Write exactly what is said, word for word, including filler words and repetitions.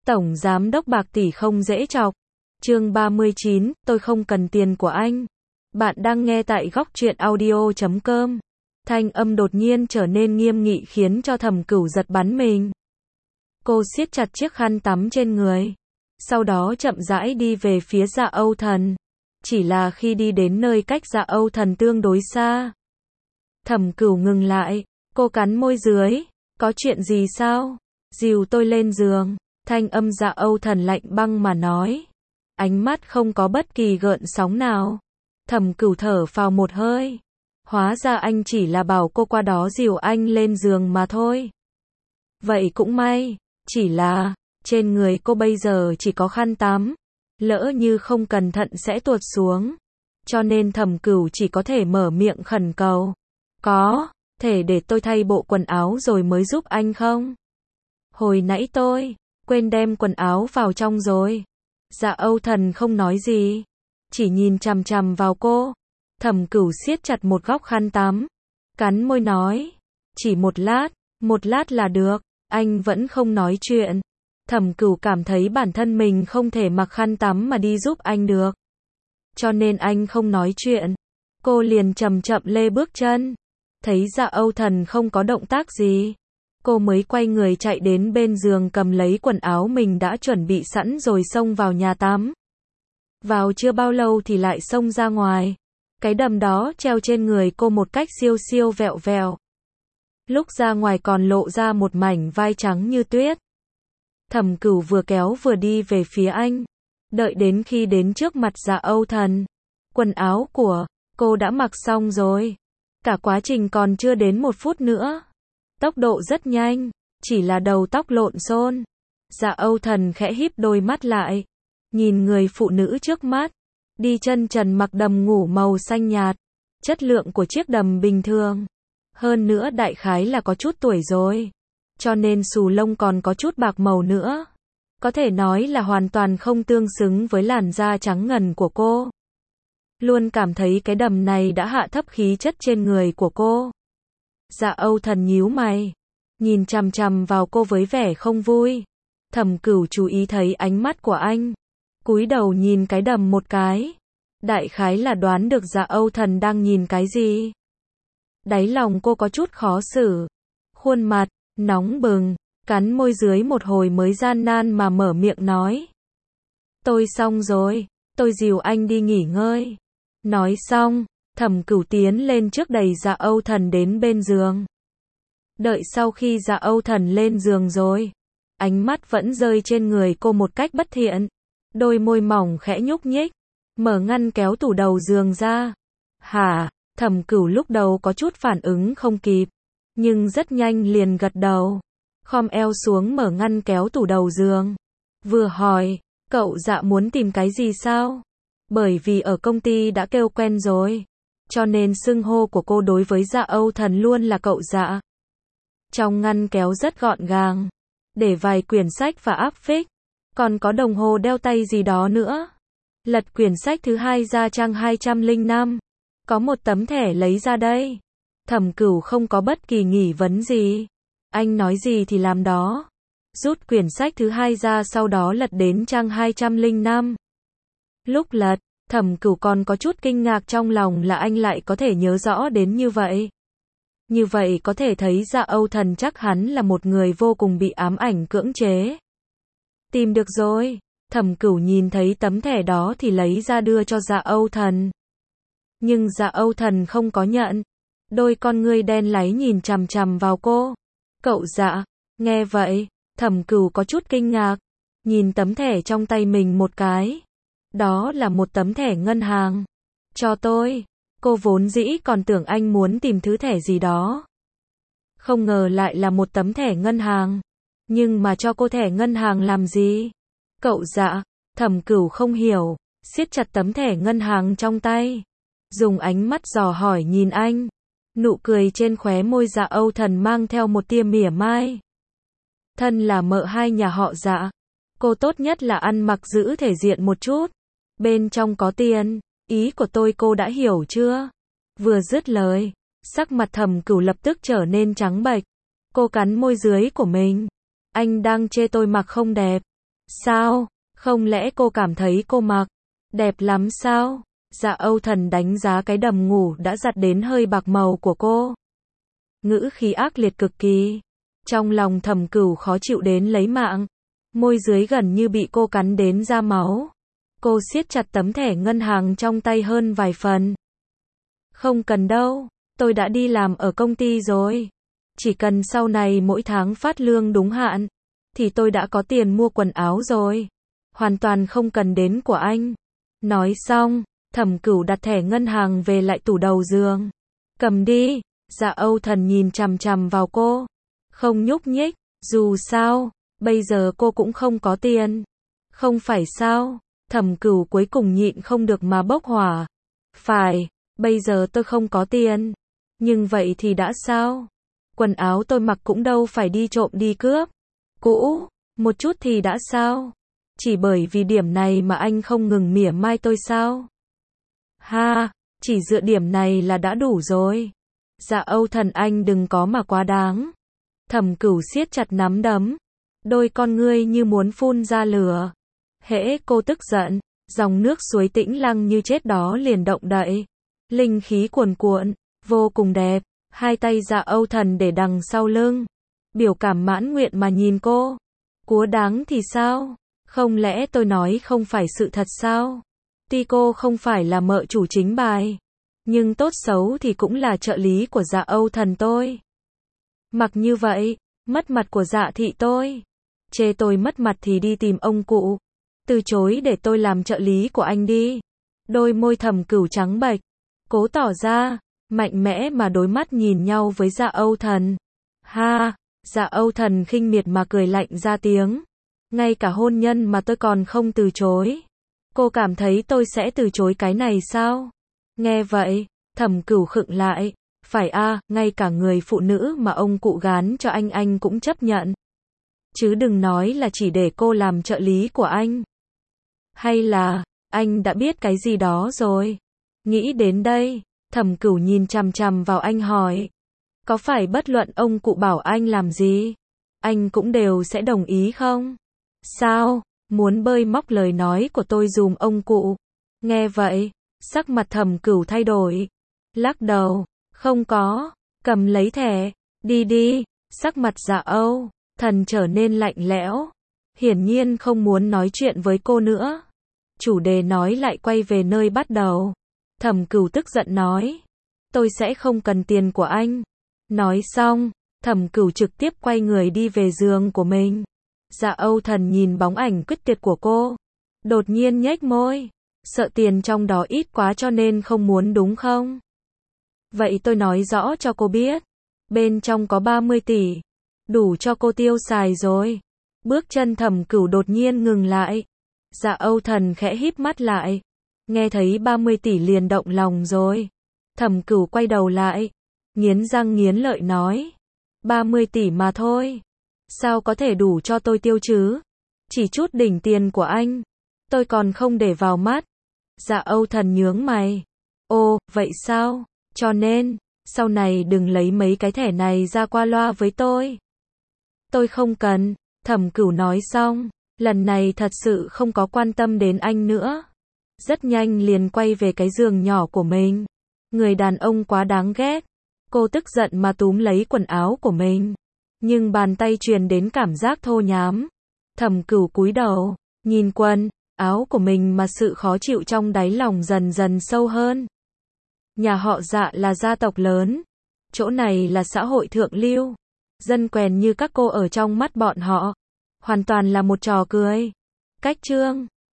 Tổng giám đốc bạc tỷ không dễ chọc. Chương ba mươi chín, tôi không cần tiền của anh. Bạn đang nghe tại góc truyện audio chấm com. Thanh âm đột nhiên trở nên nghiêm nghị khiến cho Thẩm Cửu giật bắn mình. Cô siết chặt chiếc khăn tắm trên người. Sau đó chậm rãi đi về phía Dạ Âu Thần. Chỉ là khi đi đến nơi cách Dạ Âu Thần tương đối xa. Thẩm Cửu ngừng lại. Cô cắn môi dưới. Có chuyện gì sao? Dìu tôi lên giường. Thanh âm Dạ Âu Thần lạnh băng mà nói. Ánh mắt không có bất kỳ gợn sóng nào. Thẩm Cửu thở phào một hơi. Hóa ra anh chỉ là bảo cô qua đó dìu anh lên giường mà thôi. Vậy cũng may. Chỉ là, trên người cô bây giờ chỉ có khăn tắm. Lỡ như không cẩn thận sẽ tuột xuống. Cho nên Thẩm Cửu chỉ có thể mở miệng khẩn cầu. Có, thể để tôi thay bộ quần áo rồi mới giúp anh không? Hồi nãy tôi quên đem quần áo vào trong rồi. Dạ Âu Thần không nói gì. Chỉ nhìn chằm chằm vào cô. Thẩm Cửu siết chặt một góc khăn tắm. Cắn môi nói. Chỉ một lát, một lát là được. Anh vẫn không nói chuyện. Thẩm Cửu cảm thấy bản thân mình không thể mặc khăn tắm mà đi giúp anh được. Cho nên anh không nói chuyện. Cô liền chậm chậm lê bước chân. Thấy Dạ Âu Thần không có động tác gì. Cô mới quay người chạy đến bên giường cầm lấy quần áo mình đã chuẩn bị sẵn rồi xông vào nhà tắm. Vào chưa bao lâu thì lại xông ra ngoài. Cái đầm đó treo trên người cô một cách siêu siêu vẹo vẹo. Lúc ra ngoài còn lộ ra một mảnh vai trắng như tuyết. Thẩm Cửu vừa kéo vừa đi về phía anh. Đợi đến khi đến trước mặt Dạ Âu Thần. Quần áo của cô đã mặc xong rồi. Cả quá trình còn chưa đến một phút nữa. Tốc độ rất nhanh. Chỉ là đầu tóc lộn xộn. Dạ Âu Thần khẽ híp đôi mắt lại. Nhìn người phụ nữ trước mắt. Đi chân trần mặc đầm ngủ màu xanh nhạt. Chất lượng của chiếc đầm bình thường. Hơn nữa đại khái là có chút tuổi rồi. Cho nên xù lông còn có chút bạc màu nữa. Có thể nói là hoàn toàn không tương xứng với làn da trắng ngần của cô. Luôn cảm thấy cái đầm này đã hạ thấp khí chất trên người của cô. Dạ Âu Thần nhíu mày. Nhìn chằm chằm vào cô với vẻ không vui. Thẩm Cửu chú ý thấy ánh mắt của anh. Cúi đầu nhìn cái đầm một cái. Đại khái là đoán được Dạ Âu Thần đang nhìn cái gì. Đáy lòng cô có chút khó xử. Khuôn mặt nóng bừng, cắn môi dưới một hồi mới gian nan mà mở miệng nói. Tôi xong rồi, tôi dìu anh đi nghỉ ngơi. Nói xong, Thẩm Cửu tiến lên trước đẩy Dạ Âu Thần đến bên giường. Đợi sau khi Dạ Âu Thần lên giường rồi, ánh mắt vẫn rơi trên người cô một cách bất thiện. Đôi môi mỏng khẽ nhúc nhích, mở ngăn kéo tủ đầu giường ra. Hả? Thẩm Cửu lúc đầu có chút phản ứng không kịp, nhưng rất nhanh liền gật đầu. Khom eo xuống mở ngăn kéo tủ đầu giường. Vừa hỏi, cậu Dạ muốn tìm cái gì sao? Bởi vì ở công ty đã kêu quen rồi. Cho nên xưng hô của cô đối với Dạ Âu Thần luôn là cậu Dạ. Trong ngăn kéo rất gọn gàng. Để vài quyển sách và áp phích. Còn có đồng hồ đeo tay gì đó nữa. Lật quyển sách thứ hai ra trang hai trăm lẻ năm. Có một tấm thẻ lấy ra đây. Thẩm Cửu không có bất kỳ nghi vấn gì. Anh nói gì thì làm đó. Rút quyển sách thứ hai ra sau đó lật đến trang hai trăm lẻ năm. Lúc lật, Thẩm Cửu còn có chút kinh ngạc trong lòng là anh lại có thể nhớ rõ đến như vậy. Như vậy có thể thấy Dạ Âu Thần chắc hắn là một người vô cùng bị ám ảnh cưỡng chế. Tìm được rồi. Thẩm Cửu nhìn thấy tấm thẻ đó thì lấy ra đưa cho Dạ Âu Thần. Nhưng Dạ Âu Thần không có nhận. Đôi con ngươi đen láy nhìn chằm chằm vào cô. Cậu Dạ. Nghe vậy, Thẩm Cửu có chút kinh ngạc. Nhìn tấm thẻ trong tay mình một cái. Đó là một tấm thẻ ngân hàng. Cho tôi. Cô vốn dĩ còn tưởng anh muốn tìm thứ thẻ gì đó. Không ngờ lại là một tấm thẻ ngân hàng. Nhưng mà cho cô thẻ ngân hàng làm gì? Cậu Dạ. Thẩm Cửu không hiểu. Siết chặt tấm thẻ ngân hàng trong tay. Dùng ánh mắt dò hỏi nhìn anh. Nụ cười trên khóe môi Dạ Âu Thần mang theo một tia mỉa mai. Thân là mợ hai nhà họ Dạ. Cô tốt nhất là ăn mặc giữ thể diện một chút. Bên trong có tiền. Ý của tôi cô đã hiểu chưa? Vừa dứt lời. Sắc mặt Thẩm Cửu lập tức trở nên trắng bệch. Cô cắn môi dưới của mình. Anh đang chê tôi mặc không đẹp. Sao? Không lẽ cô cảm thấy cô mặc đẹp lắm sao? Dạ Âu Thần đánh giá cái đầm ngủ đã giặt đến hơi bạc màu của cô. Ngữ khí ác liệt cực kỳ. Trong lòng Thẩm Cửu khó chịu đến lấy mạng. Môi dưới gần như bị cô cắn đến ra máu. Cô siết chặt tấm thẻ ngân hàng trong tay hơn vài phần. Không cần đâu, tôi đã đi làm ở công ty rồi. Chỉ cần sau này mỗi tháng phát lương đúng hạn, thì tôi đã có tiền mua quần áo rồi. Hoàn toàn không cần đến của anh. Nói xong, Thẩm Cửu đặt thẻ ngân hàng về lại tủ đầu giường. Cầm đi. Dạ Âu Thần nhìn chằm chằm vào cô. Không nhúc nhích, dù sao, bây giờ cô cũng không có tiền. Không phải sao? Thẩm Cửu cuối cùng nhịn không được mà bốc hỏa. Phải, bây giờ tôi không có tiền. Nhưng vậy thì đã sao? Quần áo tôi mặc cũng đâu phải đi trộm đi cướp. Cũ, một chút thì đã sao? Chỉ bởi vì điểm này mà anh không ngừng mỉa mai tôi sao? Ha, chỉ dựa điểm này là đã đủ rồi. Dạ Âu Thần anh đừng có mà quá đáng. Thẩm Cửu siết chặt nắm đấm. Đôi con ngươi như muốn phun ra lửa. Hễ cô tức giận, dòng nước suối tĩnh lặng như chết đó liền động đậy. Linh khí cuồn cuộn, vô cùng đẹp. Hai tay Dạ Âu Thần để đằng sau lưng. Biểu cảm mãn nguyện mà nhìn cô. Cúa đáng thì sao? Không lẽ tôi nói không phải sự thật sao? Tuy cô không phải là mợ chủ chính bài, nhưng tốt xấu thì cũng là trợ lý của Dạ Âu Thần tôi. Mặc như vậy, mất mặt của Dạ thị tôi. Chê tôi mất mặt thì đi tìm ông cụ. Từ chối để tôi làm trợ lý của anh đi. Đôi môi Thẩm Cửu trắng bệch, cố tỏ ra mạnh mẽ mà đối mắt nhìn nhau với Dạ Âu Thần. Ha, Dạ Âu Thần khinh miệt mà cười lạnh ra tiếng. Ngay cả hôn nhân mà tôi còn không từ chối. Cô cảm thấy tôi sẽ từ chối cái này sao? Nghe vậy, Thẩm Cửu khựng lại. Phải a, à, ngay cả người phụ nữ mà ông cụ gán cho anh anh cũng chấp nhận. Chứ đừng nói là chỉ để cô làm trợ lý của anh. Hay là, anh đã biết cái gì đó rồi? Nghĩ đến đây, Thẩm Cửu nhìn chằm chằm vào anh hỏi. Có phải bất luận ông cụ bảo anh làm gì, anh cũng đều sẽ đồng ý không? Sao? Muốn bơi móc lời nói của tôi dùm ông cụ? Nghe vậy, sắc mặt Thẩm Cửu thay đổi. Lắc đầu, không có, cầm lấy thẻ, đi đi. Sắc mặt Dạ Âu Thần trở nên lạnh lẽo. Hiển nhiên không muốn nói chuyện với cô nữa. Chủ đề nói lại quay về nơi bắt đầu. Thẩm Cửu tức giận nói. Tôi sẽ không cần tiền của anh. Nói xong, Thẩm Cửu trực tiếp quay người đi về giường của mình. Dạ Âu Thần nhìn bóng ảnh quyết tuyệt của cô. Đột nhiên nhếch môi. Sợ tiền trong đó ít quá cho nên không muốn đúng không? Vậy tôi nói rõ cho cô biết. Bên trong có ba mươi tỷ. Đủ cho cô tiêu xài rồi. Bước chân Thẩm Cửu đột nhiên ngừng lại. Dạ Âu Thần khẽ híp mắt lại. Nghe thấy ba mươi tỷ liền động lòng rồi. Thẩm Cửu quay đầu lại. Nghiến răng nghiến lợi nói. ba mươi tỷ mà thôi. Sao có thể đủ cho tôi tiêu chứ? Chỉ chút đỉnh tiền của anh. Tôi còn không để vào mắt. Dạ Âu Thần nhướng mày. Ồ, vậy sao? Cho nên, sau này đừng lấy mấy cái thẻ này ra qua loa với tôi. Tôi không cần. Thẩm Cửu nói xong. Lần này thật sự không có quan tâm đến anh nữa. Rất nhanh liền quay về cái giường nhỏ của mình. Người đàn ông quá đáng ghét. Cô tức giận mà túm lấy quần áo của mình. Nhưng bàn tay truyền đến cảm giác thô nhám. Thẩm Cửu cúi đầu, nhìn quần áo của mình mà sự khó chịu trong đáy lòng dần dần sâu hơn. Nhà họ Dạ là gia tộc lớn. Chỗ này là xã hội thượng lưu. Dân quèn như các cô ở trong mắt bọn họ. Hoàn toàn là một trò cười. Cách chương